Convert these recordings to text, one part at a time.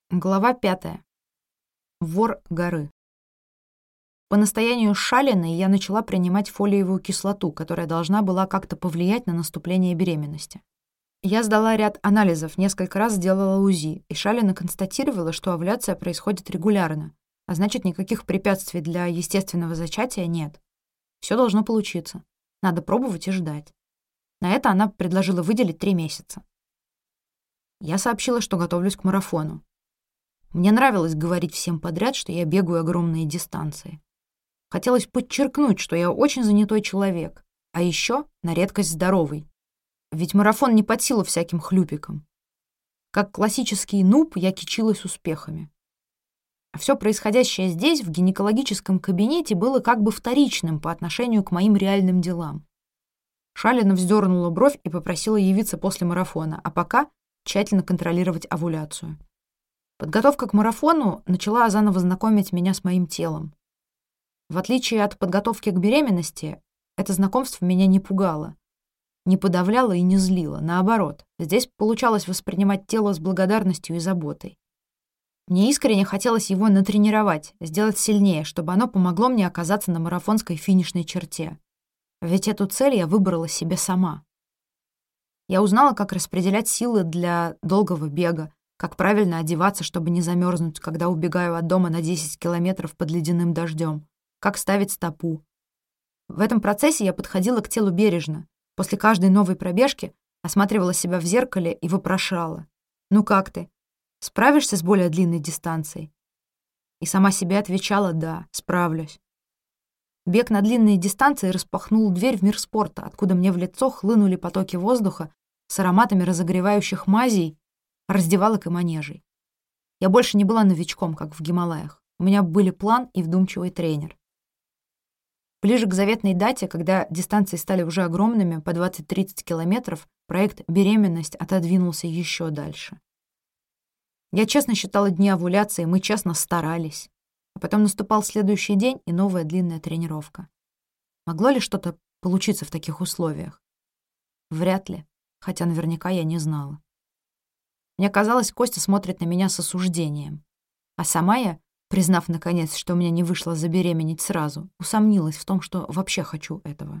Глава 5. Вор горы. По настоянию Шалиной я начала принимать фолиевую кислоту, которая должна была как-то повлиять на наступление беременности. Я сдала ряд анализов, несколько раз сделала УЗИ, и Шалина констатировала, что овуляция происходит регулярно, а значит, никаких препятствий для естественного зачатия нет. Все должно получиться. Надо пробовать и ждать. На это она предложила выделить 3 месяца. Я сообщила, что готовлюсь к марафону. Мне нравилось говорить всем подряд, что я бегаю огромные дистанции. Хотелось подчеркнуть, что я очень занятой человек, а еще на редкость здоровый. Ведь марафон не под силу всяким хлюпикам. Как классический нуб я кичилась успехами. А все происходящее здесь, в гинекологическом кабинете, было как бы вторичным по отношению к моим реальным делам. Шалина вздернула бровь и попросила явиться после марафона, а пока тщательно контролировать овуляцию. Подготовка к марафону начала заново знакомить меня с моим телом. В отличие от подготовки к беременности, это знакомство меня не пугало, не подавляло и не злило. Наоборот, здесь получалось воспринимать тело с благодарностью и заботой. Мне искренне хотелось его натренировать, сделать сильнее, чтобы оно помогло мне оказаться на марафонской финишной черте. Ведь эту цель я выбрала себе сама. Я узнала, как распределять силы для долгого бега, как правильно одеваться, чтобы не замерзнуть, когда убегаю от дома на 10 километров под ледяным дождем, как ставить стопу. В этом процессе я подходила к телу бережно. После каждой новой пробежки осматривала себя в зеркале и вопрошала: «Ну как ты? Справишься с более длинной дистанцией?» И сама себе отвечала: «Да, справлюсь». Бег на длинные дистанции распахнул дверь в мир спорта, откуда мне в лицо хлынули потоки воздуха с ароматами разогревающих мазей, раздевалок и манежей. Я больше не была новичком, как в Гималаях. У меня были план и вдумчивый тренер. Ближе к заветной дате, когда дистанции стали уже огромными, по 20-30 километров, проект «Беременность» отодвинулся еще дальше. Я честно считала дни овуляции, мы честно старались. А потом наступал следующий день и новая длинная тренировка. Могло ли что-то получиться в таких условиях? Вряд ли, хотя наверняка я не знала. Мне казалось, Костя смотрит на меня с осуждением. А сама я, признав наконец, что у меня не вышло забеременеть сразу, усомнилась в том, что вообще хочу этого.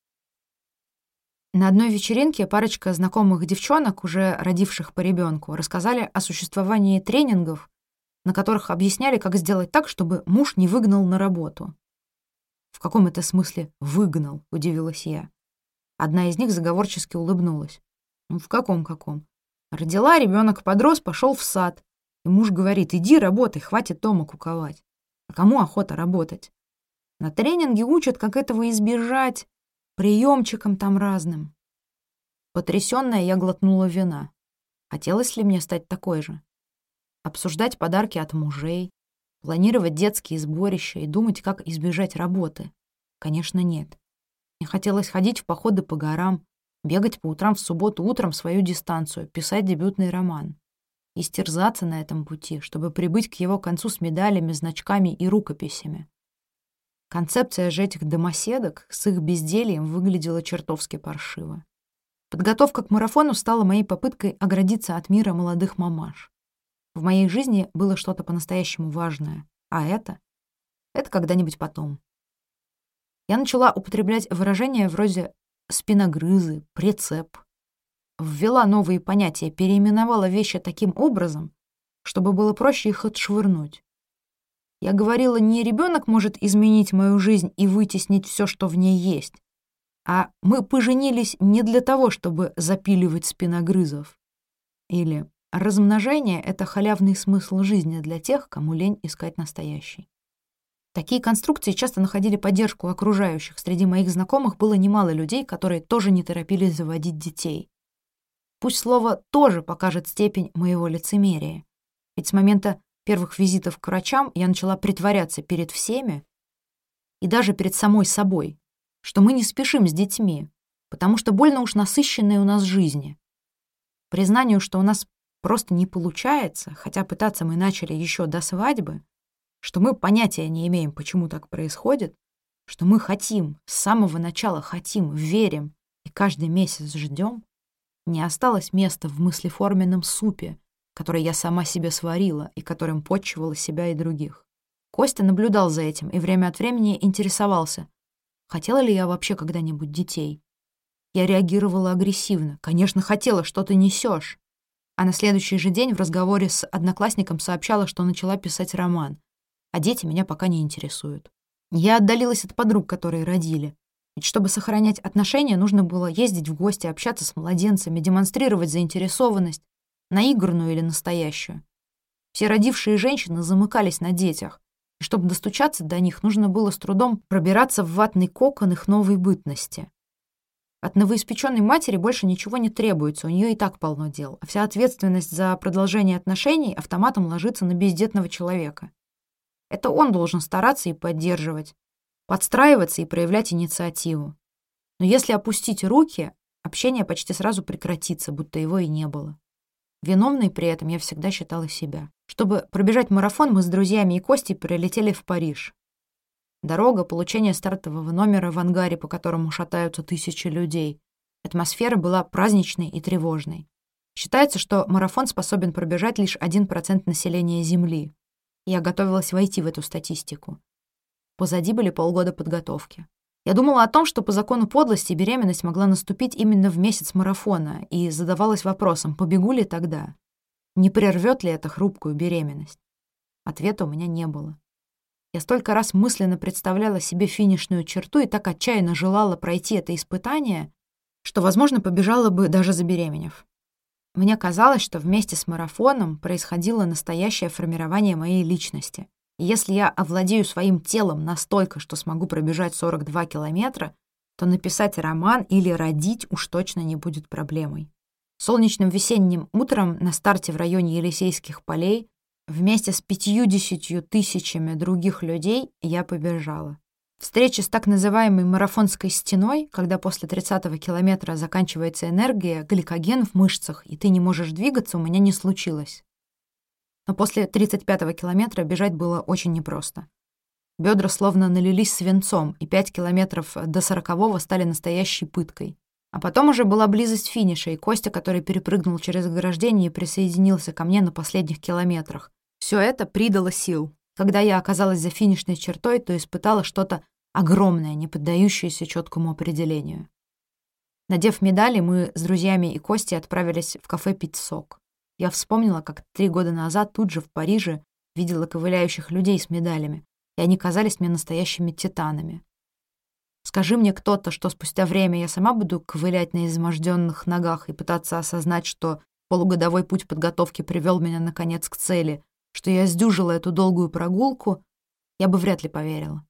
На одной вечеринке парочка знакомых девчонок, уже родивших по ребенку, рассказали о существовании тренингов, на которых объясняли, как сделать так, чтобы муж не выгнал на работу. «В каком это смысле выгнал?» — удивилась я. Одна из них заговорчески улыбнулась. «Ну, в каком? Родила, ребенок подрос, пошел в сад. И муж говорит: иди работай, хватит дома куковать. А кому охота работать? На тренинге учат, как этого избежать, приемчикам там разным». Потрясённая, я глотнула вина. Хотелось ли мне стать такой же? Обсуждать подарки от мужей, планировать детские сборища и думать, как избежать работы? Конечно, нет. Мне хотелось ходить в походы по горам, бегать по утрам в субботу утром свою дистанцию, писать дебютный роман. Истерзаться на этом пути, чтобы прибыть к его концу с медалями, значками и рукописями. Концепция же этих домоседок с их бездельем выглядела чертовски паршиво. Подготовка к марафону стала моей попыткой оградиться от мира молодых мамаш. В моей жизни было что-то по-настоящему важное, а это когда-нибудь потом. Я начала употреблять выражения вроде спиногрызы, прицеп. Ввела новые понятия, переименовала вещи таким образом, чтобы было проще их отшвырнуть. Я говорила, не ребенок может изменить мою жизнь и вытеснить все, что в ней есть, а мы поженились не для того, чтобы запиливать спиногрызов. Или размножение — это халявный смысл жизни для тех, кому лень искать настоящий. Такие конструкции часто находили поддержку окружающих. Среди моих знакомых было немало людей, которые тоже не торопились заводить детей. Пусть слово «тоже» покажет степень моего лицемерия. Ведь с момента первых визитов к врачам я начала притворяться перед всеми и даже перед самой собой, что мы не спешим с детьми, потому что больно уж насыщенные у нас жизни. Признанию, что у нас просто не получается, хотя пытаться мы начали еще до свадьбы, что мы понятия не имеем, почему так происходит, что мы хотим, с самого начала хотим, верим и каждый месяц ждем, не осталось места в мыслеформенном супе, который я сама себе сварила и которым подчивала себя и других. Костя наблюдал за этим и время от времени интересовался, хотела ли я вообще когда-нибудь детей. Я реагировала агрессивно. Конечно, хотела, что ты несешь. А на следующий же день в разговоре с одноклассником сообщала, что начала писать роман, а дети меня пока не интересуют. Я отдалилась от подруг, которые родили. Ведь чтобы сохранять отношения, нужно было ездить в гости, общаться с младенцами, демонстрировать заинтересованность, наигранную или настоящую. Все родившие женщины замыкались на детях, и чтобы достучаться до них, нужно было с трудом пробираться в ватный кокон их новой бытности. От новоиспеченной матери больше ничего не требуется, у нее и так полно дел, а вся ответственность за продолжение отношений автоматом ложится на бездетного человека. Это он должен стараться и поддерживать, подстраиваться и проявлять инициативу. Но если опустить руки, общение почти сразу прекратится, будто его и не было. Виновной при этом я всегда считала себя. Чтобы пробежать марафон, мы с друзьями и Костей прилетели в Париж. Дорога, получение стартового номера в ангаре, по которому шатаются тысячи людей. Атмосфера была праздничной и тревожной. Считается, что марафон способен пробежать лишь 1% населения Земли. Я готовилась войти в эту статистику. Позади были полгода подготовки. Я думала о том, что по закону подлости беременность могла наступить именно в месяц марафона, и задавалась вопросом, побегу ли тогда? Не прервет ли это хрупкую беременность? Ответа у меня не было. Я столько раз мысленно представляла себе финишную черту и так отчаянно желала пройти это испытание, что, возможно, побежала бы даже забеременев. Мне казалось, что вместе с марафоном происходило настоящее формирование моей личности. И если я овладею своим телом настолько, что смогу пробежать 42 километра, то написать роман или родить уж точно не будет проблемой. Солнечным весенним утром на старте в районе Елисейских полей вместе с 50 тысячами других людей я побежала. Встреча с так называемой марафонской стеной, когда после 30-го километра заканчивается энергия, гликоген в мышцах, и ты не можешь двигаться, у меня не случилось. Но после 35-го километра бежать было очень непросто. Бедра словно налились свинцом, и 5 километров до 40-го стали настоящей пыткой. А потом уже была близость финиша, и Костя, который перепрыгнул через ограждение, присоединился ко мне на последних километрах. Все это придало сил. Когда я оказалась за финишной чертой, то испытала что-то огромное, не поддающееся четкому определению. Надев медали, мы с друзьями и Костей отправились в кафе пить сок. Я вспомнила, как 3 года назад тут же в Париже видела ковыляющих людей с медалями, и они казались мне настоящими титанами. Скажи мне кто-то, что спустя время я сама буду ковылять на изможденных ногах и пытаться осознать, что полугодовой путь подготовки привел меня, наконец, к цели, что я сдюжила эту долгую прогулку, я бы вряд ли поверила.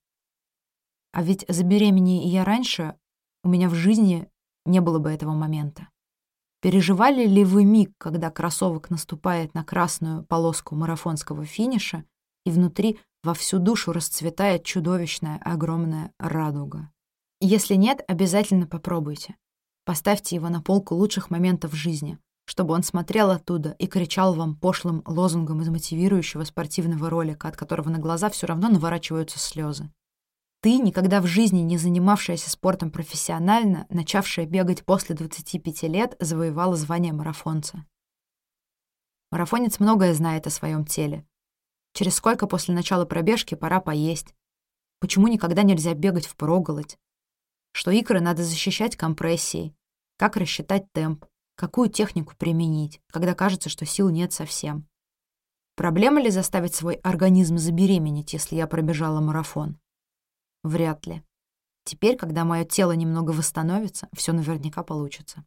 А ведь забеременея я раньше, у меня в жизни не было бы этого момента. Переживали ли вы миг, когда кроссовок наступает на красную полоску марафонского финиша, и внутри во всю душу расцветает чудовищная огромная радуга? Если нет, обязательно попробуйте. Поставьте его на полку лучших моментов в жизни, чтобы он смотрел оттуда и кричал вам пошлым лозунгом из мотивирующего спортивного ролика, от которого на глаза все равно наворачиваются слезы. Ты, никогда в жизни не занимавшаяся спортом профессионально, начавшая бегать после 25 лет, завоевала звание марафонца. Марафонец многое знает о своем теле. Через сколько после начала пробежки пора поесть? Почему никогда нельзя бегать впроголодь? Что икры надо защищать компрессией? Как рассчитать темп? Какую технику применить, когда кажется, что сил нет совсем? Проблема ли заставить свой организм забеременеть, если я пробежала марафон? Вряд ли. Теперь, когда мое тело немного восстановится, все наверняка получится.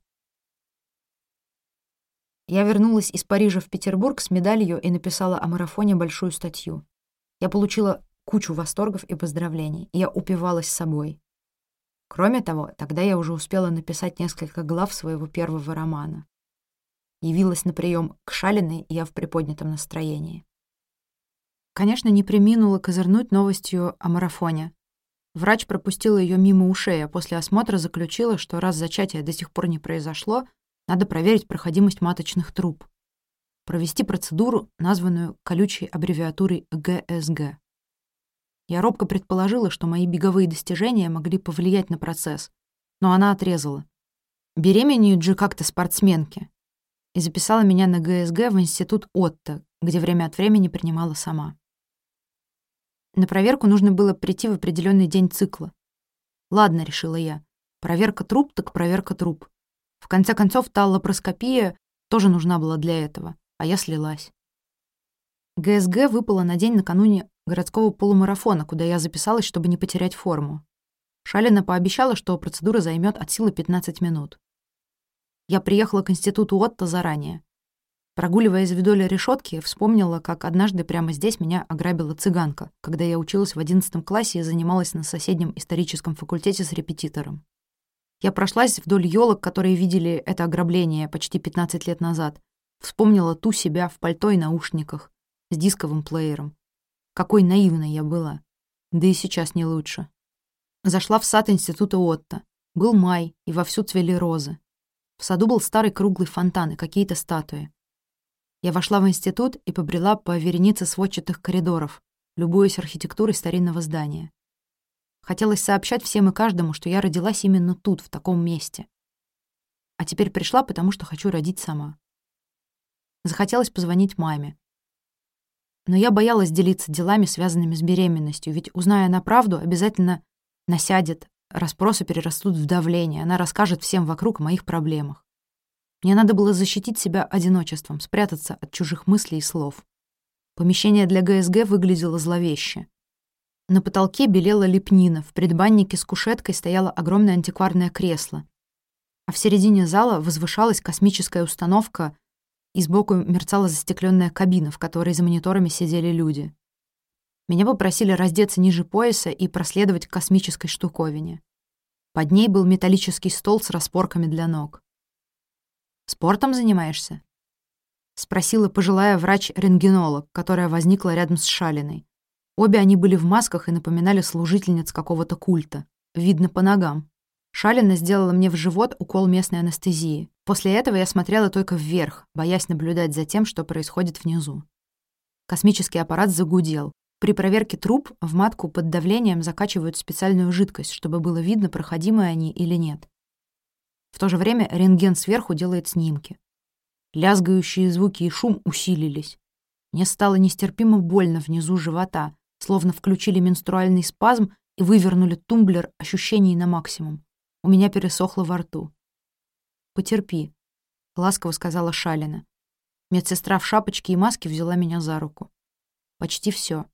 Я вернулась из Парижа в Петербург с медалью и написала о марафоне большую статью. Я получила кучу восторгов и поздравлений, и я упивалась собой. Кроме того, тогда я уже успела написать несколько глав своего первого романа. Явилась на прием к Шалиной я в приподнятом настроении. Конечно, не преминула козырнуть новостью о марафоне. Врач пропустила ее мимо ушей, а после осмотра заключила, что раз зачатие до сих пор не произошло, надо проверить проходимость маточных труб. Провести процедуру, названную колючей аббревиатурой ГСГ. Я робко предположила, что мои беговые достижения могли повлиять на процесс, но она отрезала. Беременеют же как-то спортсменки. и записала меня на ГСГ в институт Отто, где время от времени принимала сама. На проверку нужно было прийти в определенный день цикла. Ладно, решила я. Проверка труб так проверка труб. В конце концов, та лапароскопия тоже нужна была для этого, а я слилась. ГСГ выпала на день накануне городского полумарафона, куда я записалась, чтобы не потерять форму. Шалина пообещала, что процедура займет от силы 15 минут. Я приехала к институту Отто заранее. Прогуливаясь вдоль решетки, вспомнила, как однажды прямо здесь меня ограбила цыганка, когда я училась в 11 классе и занималась на соседнем историческом факультете с репетитором. Я прошлась вдоль елок, которые видели это ограбление почти 15 лет назад. Вспомнила ту себя в пальто и наушниках, с дисковым плеером. Какой наивной я была. Да и сейчас не лучше. Зашла в сад института Отто. Был май, и вовсю цвели розы. В саду был старый круглый фонтан и какие-то статуи. Я вошла в институт и побрела по веренице сводчатых коридоров, любуясь архитектурой старинного здания. Хотелось сообщать всем и каждому, что я родилась именно тут, в таком месте. А теперь пришла, потому что хочу родить сама. Захотелось позвонить маме. Но я боялась делиться делами, связанными с беременностью, ведь, узная она правду, обязательно насядет, расспросы перерастут в давление, она расскажет всем вокруг о моих проблемах. Мне надо было защитить себя одиночеством, спрятаться от чужих мыслей и слов. Помещение для ГСГ выглядело зловеще. На потолке белела лепнина, в предбаннике с кушеткой стояло огромное антикварное кресло, а в середине зала возвышалась космическая установка, и сбоку мерцала застекленная кабина, в которой за мониторами сидели люди. Меня попросили раздеться ниже пояса и проследовать к космической штуковине. Под ней был металлический стол с распорками для ног. «Спортом занимаешься?» — спросила пожилая врач-рентгенолог, которая возникла рядом с Шалиной. Обе они были в масках и напоминали служительниц какого-то культа. Видно по ногам. Шалина сделала мне в живот укол местной анестезии. После этого я смотрела только вверх, боясь наблюдать за тем, что происходит внизу. Космический аппарат загудел. При проверке труб в матку под давлением закачивают специальную жидкость, чтобы было видно, проходимы они или нет. В то же время рентген сверху делает снимки. Лязгающие звуки и шум усилились. Мне стало нестерпимо больно внизу живота, словно включили менструальный спазм и вывернули тумблер ощущений на максимум. У меня пересохло во рту. «Потерпи», — ласково сказала Шалина. Медсестра в шапочке и маске взяла меня за руку. Почти все.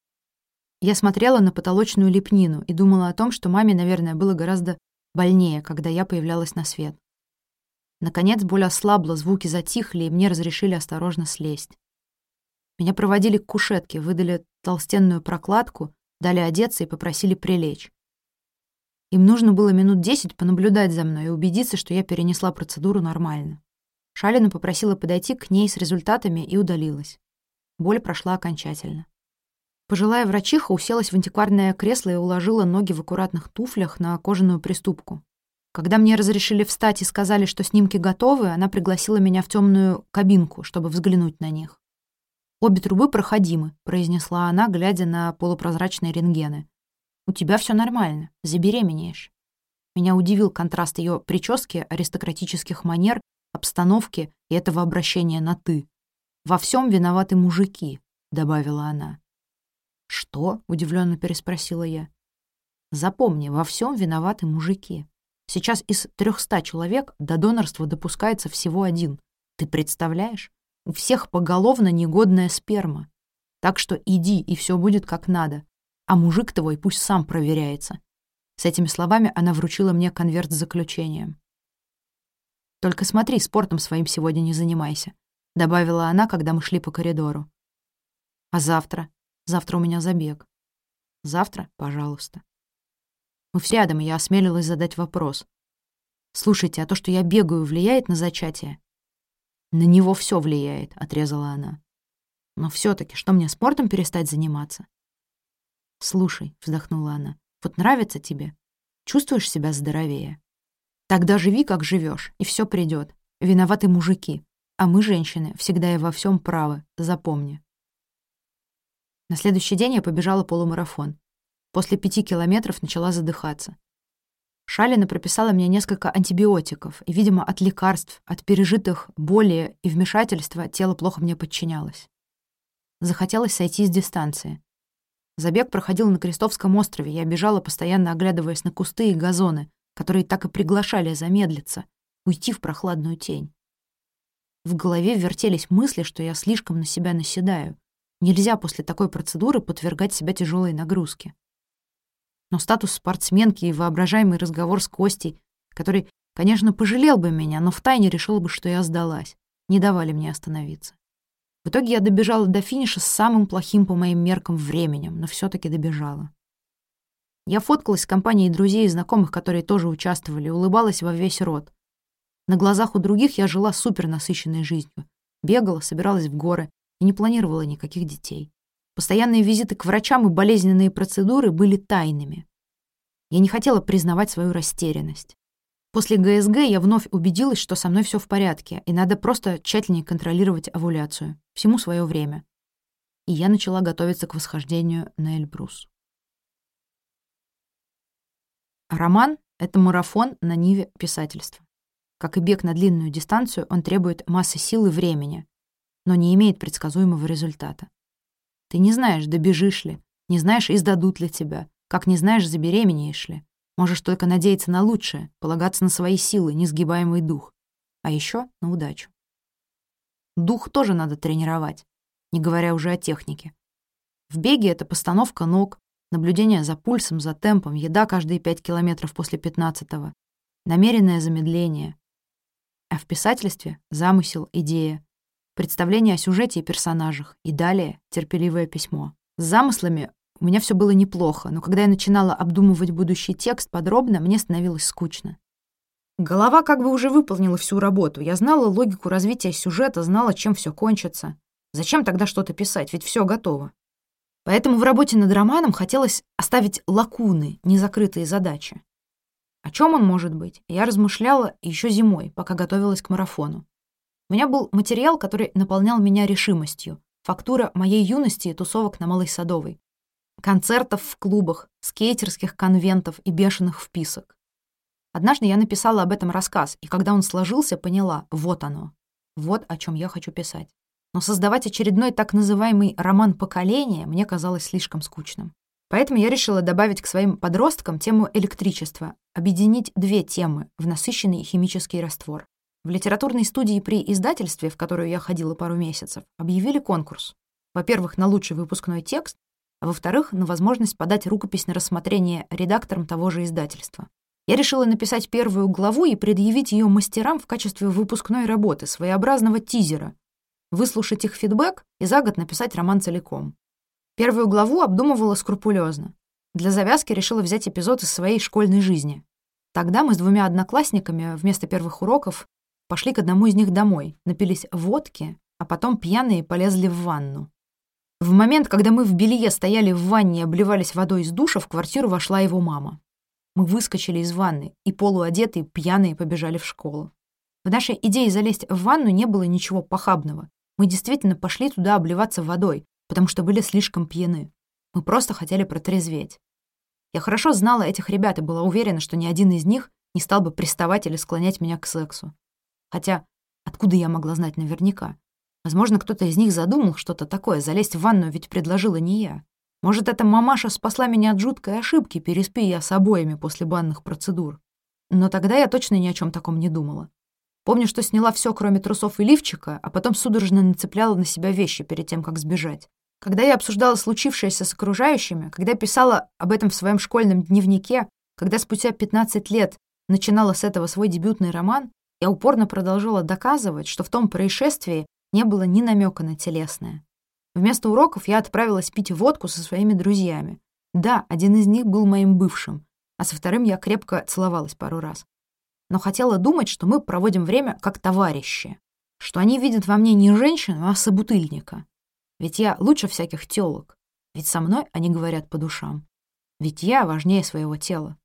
Я смотрела на потолочную лепнину и думала о том, что маме, наверное, было гораздо больнее, когда я появлялась на свет. Наконец боль ослабла, звуки затихли, и мне разрешили осторожно слезть. Меня проводили к кушетке, выдали толстенную прокладку, дали одеться и попросили прилечь. Им нужно было минут 10 понаблюдать за мной и убедиться, что я перенесла процедуру нормально. Шалина попросила подойти к ней с результатами и удалилась. Боль прошла окончательно. Пожилая врачиха уселась в антикварное кресло и уложила ноги в аккуратных туфлях на кожаную приступку. Когда мне разрешили встать и сказали, что снимки готовы, она пригласила меня в темную кабинку, чтобы взглянуть на них. «Обе трубы проходимы», — произнесла она, глядя на полупрозрачные рентгены. «У тебя все нормально, забеременеешь». Меня удивил контраст ее прически, аристократических манер, обстановки и этого обращения на «ты». «Во всем виноваты мужики», — добавила она. «Что?» — удивленно переспросила я. «Запомни, во всем виноваты мужики. Сейчас из 300 человек до донорства допускается всего 1. Ты представляешь? У всех поголовно негодная сперма. Так что иди, и все будет как надо. А мужик твой пусть сам проверяется». С этими словами она вручила мне конверт с заключением. «Только смотри, спортом своим сегодня не занимайся», — добавила она, когда мы шли по коридору. «А завтра? Завтра у меня забег». «Завтра? Пожалуйста». Мы все рядом, и я осмелилась задать вопрос. «Слушайте, а то, что я бегаю, влияет на зачатие?» «На него все влияет», — отрезала она. «Но все-таки, что мне спортом перестать заниматься?» «Слушай», — вздохнула она, — «вот нравится тебе? Чувствуешь себя здоровее? Тогда живи, как живешь, и все придет. Виноваты мужики, а мы, женщины, всегда и во всем правы, запомни». На следующий день я побежала полумарафон. После 5 километров начала задыхаться. Шалина прописала мне несколько антибиотиков, и, видимо, от лекарств, от пережитых боли и вмешательства тело плохо мне подчинялось. Захотелось сойти с дистанции. Забег проходил на Крестовском острове, я бежала, постоянно оглядываясь на кусты и газоны, которые так и приглашали замедлиться, уйти в прохладную тень. В голове вертелись мысли, что я слишком на себя наседаю. Нельзя после такой процедуры подвергать себя тяжелой нагрузке. Но статус спортсменки и воображаемый разговор с Костей, который, конечно, пожалел бы меня, но втайне решил бы, что я сдалась, не давали мне остановиться. В итоге я добежала до финиша с самым плохим по моим меркам временем, но все-таки добежала. Я фоткалась с компанией друзей и знакомых, которые тоже участвовали, улыбалась во весь рот. На глазах у других я жила супернасыщенной жизнью. Бегала, собиралась в горы и не планировала никаких детей. Постоянные визиты к врачам и болезненные процедуры были тайными. Я не хотела признавать свою растерянность. После ГСГ я вновь убедилась, что со мной все в порядке, и надо просто тщательнее контролировать овуляцию. Всему свое время. И я начала готовиться к восхождению на Эльбрус. Роман — это марафон на ниве писательства. Как и бег на длинную дистанцию, он требует массы сил и времени, но не имеет предсказуемого результата. Ты не знаешь, добежишь ли, не знаешь, издадут ли тебя, как не знаешь, забеременеешь ли. Можешь только надеяться на лучшее, полагаться на свои силы, несгибаемый дух. А еще на удачу. Дух тоже надо тренировать, не говоря уже о технике. В беге это постановка ног, наблюдение за пульсом, за темпом, еда каждые 5 километров после 15-го, намеренное замедление. А в писательстве — замысел, идея, представление о сюжете и персонажах, и далее терпеливое письмо. С замыслами у меня все было неплохо, но когда я начинала обдумывать будущий текст подробно, мне становилось скучно. Голова как бы уже выполнила всю работу. Я знала логику развития сюжета, знала, чем все кончится. Зачем тогда что-то писать, ведь все готово. Поэтому в работе над романом хотелось оставить лакуны, незакрытые задачи. О чем он может быть? Я размышляла еще зимой, пока готовилась к марафону. У меня был материал, который наполнял меня решимостью. Фактура моей юности и тусовок на Малой Садовой. Концертов в клубах, скейтерских конвентов и бешеных вписок. Однажды я написала об этом рассказ, и когда он сложился, поняла — вот оно. Вот о чем я хочу писать. Но создавать очередной так называемый роман поколения мне казалось слишком скучным. Поэтому я решила добавить к своим подросткам тему электричества, объединить две темы в насыщенный химический раствор. В литературной студии при издательстве, в которую я ходила пару месяцев, объявили конкурс. Во-первых, на лучший выпускной текст, а во-вторых, на возможность подать рукопись на рассмотрение редакторам того же издательства. Я решила написать первую главу и предъявить ее мастерам в качестве выпускной работы, своеобразного тизера, выслушать их фидбэк и за год написать роман целиком. Первую главу обдумывала скрупулезно. Для завязки решила взять эпизод из своей школьной жизни. Тогда мы с 2 одноклассниками вместо первых уроков пошли к одному из них домой, напились водки, а потом пьяные полезли в ванну. В момент, когда мы в белье стояли в ванне и обливались водой из душа, в квартиру вошла его мама. Мы выскочили из ванны и полуодетые, пьяные побежали в школу. В нашей идее залезть в ванну не было ничего похабного. Мы действительно пошли туда обливаться водой, потому что были слишком пьяны. Мы просто хотели протрезветь. Я хорошо знала этих ребят и была уверена, что ни один из них не стал бы приставать или склонять меня к сексу. Хотя откуда я могла знать наверняка? Возможно, кто-то из них задумал что-то такое, залезть в ванну ведь предложила не я. Может, эта мамаша спасла меня от жуткой ошибки, переспи я с обоими после банных процедур. Но тогда я точно ни о чем таком не думала. Помню, что сняла все, кроме трусов и лифчика, а потом судорожно нацепляла на себя вещи перед тем, как сбежать. Когда я обсуждала случившееся с окружающими, когда писала об этом в своем школьном дневнике, когда спустя 15 лет начинала с этого свой дебютный роман, я упорно продолжала доказывать, что в том происшествии не было ни намека на телесное. Вместо уроков я отправилась пить водку со своими друзьями. Да, один из них был моим бывшим, а со вторым я крепко целовалась пару раз. Но хотела думать, что мы проводим время как товарищи, что они видят во мне не женщину, а собутыльника. Ведь я лучше всяких тёлок, ведь со мной они говорят по душам. Ведь я важнее своего тела.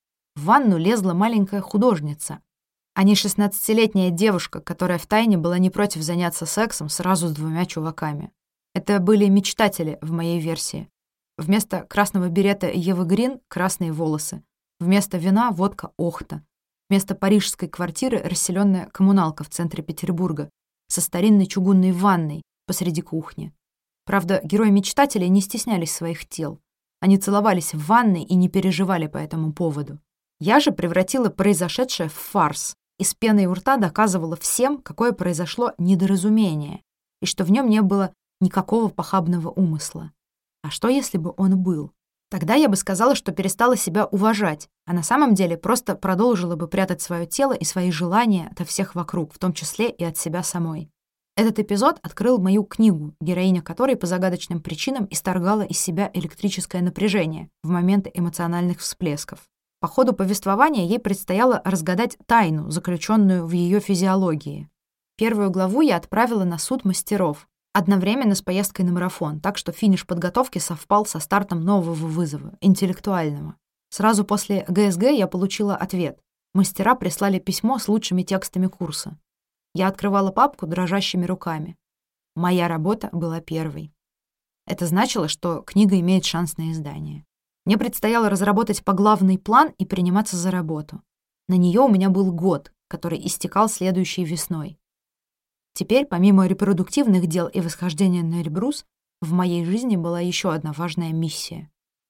В ванну лезла маленькая художница, а не 16-летняя девушка, которая втайне была не против заняться сексом сразу с 2 чуваками. Это были мечтатели в моей версии. Вместо красного берета Евы Грин — красные волосы. Вместо вина — водка Охта. Вместо парижской квартиры — расселенная коммуналка в центре Петербурга со старинной чугунной ванной посреди кухни. Правда, герои-мечтатели не стеснялись своих тел. Они целовались в ванной и не переживали по этому поводу. Я же превратила произошедшее в фарс и с пеной у рта доказывала всем, какое произошло недоразумение, и что в нем не было никакого похабного умысла. А что, если бы он был? Тогда я бы сказала, что перестала себя уважать, а на самом деле просто продолжила бы прятать свое тело и свои желания ото всех вокруг, в том числе и от себя самой. Этот эпизод открыл мою книгу, героиня которой по загадочным причинам исторгала из себя электрическое напряжение в моменты эмоциональных всплесков. По ходу повествования ей предстояло разгадать тайну, заключенную в ее физиологии. Первую главу я отправила на суд мастеров, одновременно с поездкой на марафон, так что финиш подготовки совпал со стартом нового вызова, интеллектуального. Сразу после ГСГ я получила ответ. Мастера прислали письмо с лучшими текстами курса. Я открывала папку дрожащими руками. Моя работа была первой. Это значило, что книга имеет шанс на издание. Мне предстояло разработать поглавный план и приниматься за работу. На нее у меня был год, который истекал следующей весной. Теперь, помимо репродуктивных дел и восхождения на Эльбрус, в моей жизни была еще одна важная миссия.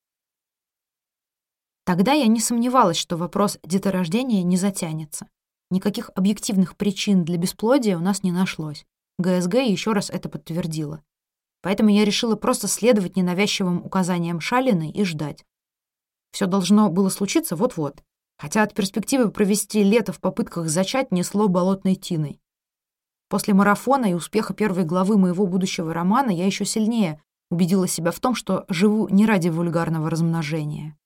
Тогда я не сомневалась, что вопрос деторождения не затянется. Никаких объективных причин для бесплодия у нас не нашлось. ГСГ еще раз это подтвердила. Поэтому я решила просто следовать ненавязчивым указаниям Шалиной и ждать. Все должно было случиться вот-вот, хотя от перспективы провести лето в попытках зачать несло болотной тиной. После марафона и успеха первой главы моего будущего романа я еще сильнее убедила себя в том, что живу не ради вульгарного размножения.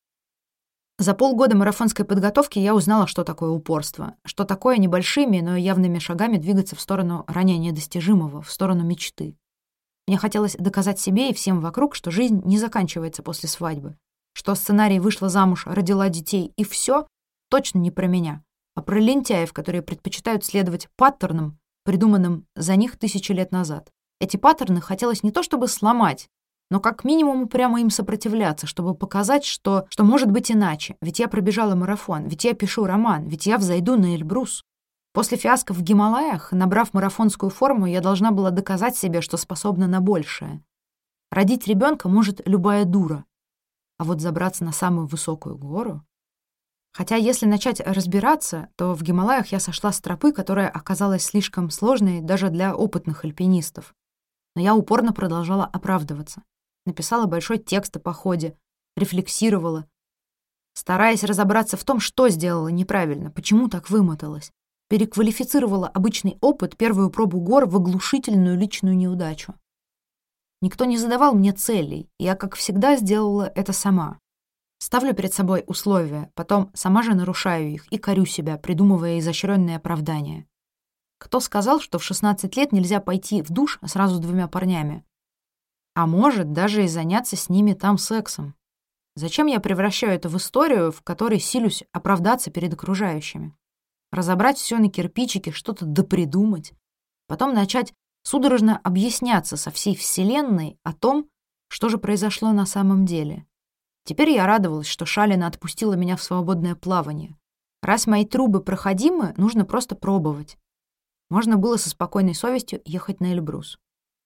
За полгода марафонской подготовки я узнала, что такое упорство, что такое небольшими, но явными шагами двигаться в сторону ранее недостижимого, в сторону мечты. Мне хотелось доказать себе и всем вокруг, что жизнь не заканчивается после свадьбы, что сценарий «вышла замуж, родила детей» и все точно не про меня, а про лентяев, которые предпочитают следовать паттернам, придуманным за них 1000 лет назад. Эти паттерны хотелось не то чтобы сломать, но как минимум упрямо им сопротивляться, чтобы показать, что может быть иначе. Ведь я пробежала марафон, ведь я пишу роман, ведь я взойду на Эльбрус. После фиаско в Гималаях, набрав марафонскую форму, я должна была доказать себе, что способна на большее. Родить ребенка может любая дура. А вот забраться на самую высокую гору... Хотя если начать разбираться, то в Гималаях я сошла с тропы, которая оказалась слишком сложной даже для опытных альпинистов. Но я упорно продолжала оправдываться. Написала большой текст о походе, рефлексировала, стараясь разобраться в том, что сделала неправильно, почему так вымоталась. Переквалифицировала обычный опыт, первую пробу гор, в оглушительную личную неудачу. Никто не задавал мне целей, я, как всегда, сделала это сама. Ставлю перед собой условия, потом сама же нарушаю их и корю себя, придумывая изощренные оправдания. Кто сказал, что в 16 лет нельзя пойти в душ сразу с 2 парнями? А может, даже и заняться с ними там сексом. Зачем я превращаю это в историю, в которой силюсь оправдаться перед окружающими? Разобрать все на кирпичики, что-то допридумать. Потом начать судорожно объясняться со всей вселенной о том, что же произошло на самом деле. Теперь я радовалась, что Шалина отпустила меня в свободное плавание. Раз мои трубы проходимы, нужно просто пробовать. Можно было со спокойной совестью ехать на Эльбрус.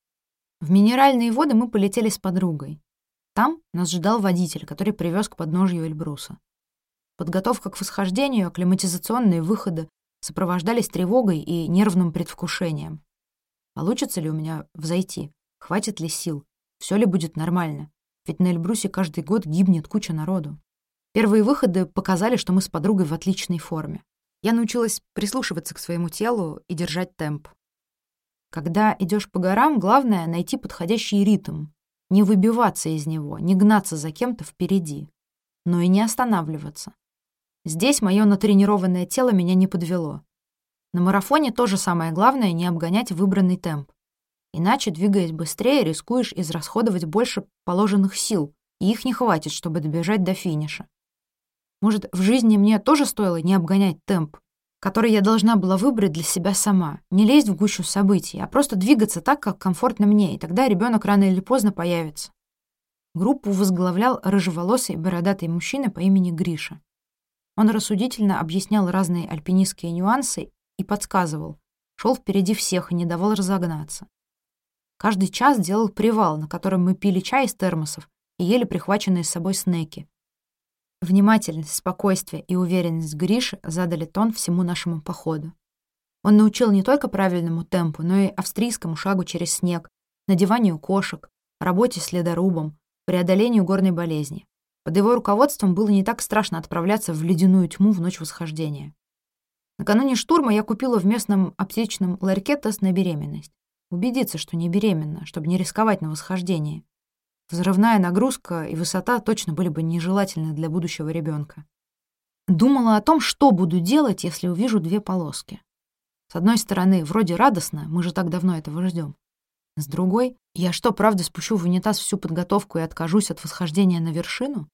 В Минеральные воды мы полетели с подругой. Там нас ждал водитель, который привез к подножью Эльбруса. Подготовка к восхождению, акклиматизационные выходы сопровождались тревогой и нервным предвкушением. Получится ли у меня взойти? Хватит ли сил? Все ли будет нормально? Ведь на Эльбрусе каждый год гибнет куча народу. Первые выходы показали, что мы с подругой в отличной форме. Я научилась прислушиваться к своему телу и держать темп. Когда идешь по горам, главное — найти подходящий ритм, не выбиваться из него, не гнаться за кем-то впереди, но и не останавливаться. Здесь мое натренированное тело меня не подвело. На марафоне тоже самое главное — не обгонять выбранный темп. Иначе, двигаясь быстрее, рискуешь израсходовать больше положенных сил, и их не хватит, чтобы добежать до финиша. Может, в жизни мне тоже стоило не обгонять темп, который я должна была выбрать для себя сама, не лезть в гущу событий, а просто двигаться так, как комфортно мне, и тогда ребенок рано или поздно появится. Группу возглавлял рыжеволосый бородатый мужчина по имени Гриша. Он рассудительно объяснял разные альпинистские нюансы и подсказывал, шел впереди всех и не давал разогнаться. Каждый час делал привал, на котором мы пили чай из термосов и ели прихваченные с собой снеки. Внимательность, спокойствие и уверенность Гриши задали тон всему нашему походу. Он научил не только правильному темпу, но и австрийскому шагу через снег, надеванию кошек, работе с ледорубом, преодолению горной болезни. Под его руководством было не так страшно отправляться в ледяную тьму в ночь восхождения. Накануне штурма я купила в местном аптечном ларьке тест на беременность. Убедиться, что не беременна, чтобы не рисковать на восхождении. Взрывная нагрузка и высота точно были бы нежелательны для будущего ребенка. Думала о том, что буду делать, если увижу 2 полоски. С одной стороны, вроде радостно, мы же так давно этого ждем. С другой, я что, правда спущу в унитаз всю подготовку и откажусь от восхождения на вершину?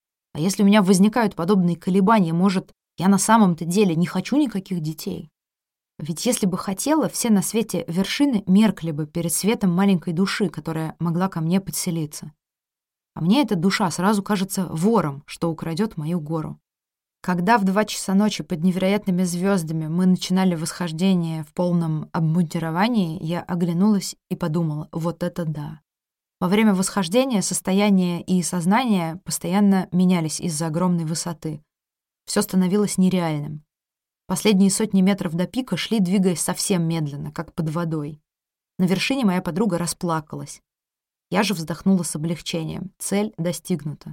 А если у меня возникают подобные колебания, может, я на самом-то деле не хочу никаких детей? Ведь если бы хотела, все на свете вершины меркли бы перед светом маленькой души, которая могла ко мне подселиться. А мне эта душа сразу кажется вором, что украдет мою гору. Когда в 2 часа ночи под невероятными звездами мы начинали восхождение в полном обмундировании, я оглянулась и подумала: вот это да. Во время восхождения состояние и сознание постоянно менялись из-за огромной высоты. Все становилось нереальным. Последние сотни метров до пика шли, двигаясь совсем медленно, как под водой. На вершине моя подруга расплакалась. Я же вздохнула с облегчением. Цель достигнута.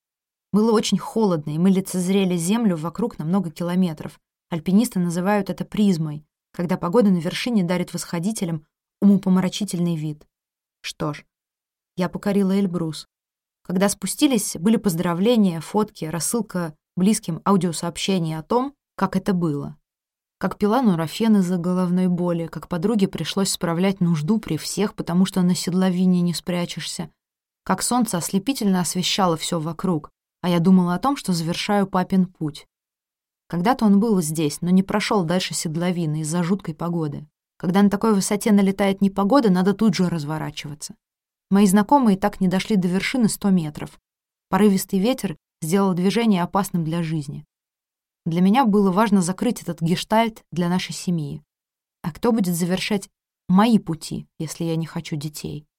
Было очень холодно, и мы лицезрели землю вокруг на много километров. Альпинисты называют это призмой, когда погода на вершине дарит восходителям умопомрачительный вид. Что ж, я покорила Эльбрус. Когда спустились, были поздравления, фотки, рассылка близким аудиосообщений о том, как это было. Как пила нурофен из-за головной боли, как подруге пришлось справлять нужду при всех, потому что на седловине не спрячешься. Как солнце ослепительно освещало все вокруг, а я думала о том, что завершаю папин путь. Когда-то он был здесь, но не прошел дальше седловины из-за жуткой погоды. Когда на такой высоте налетает непогода, надо тут же разворачиваться. Мои знакомые так не дошли до вершины 100 метров. Порывистый ветер сделал движение опасным для жизни. Для меня было важно закрыть этот гештальт для нашей семьи. А кто будет завершать мои пути, если я не хочу детей?